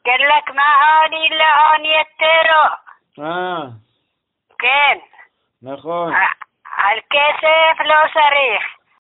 قال لك معوني إلا هون يترو. آه כן. נכון. על כסף לא צריך.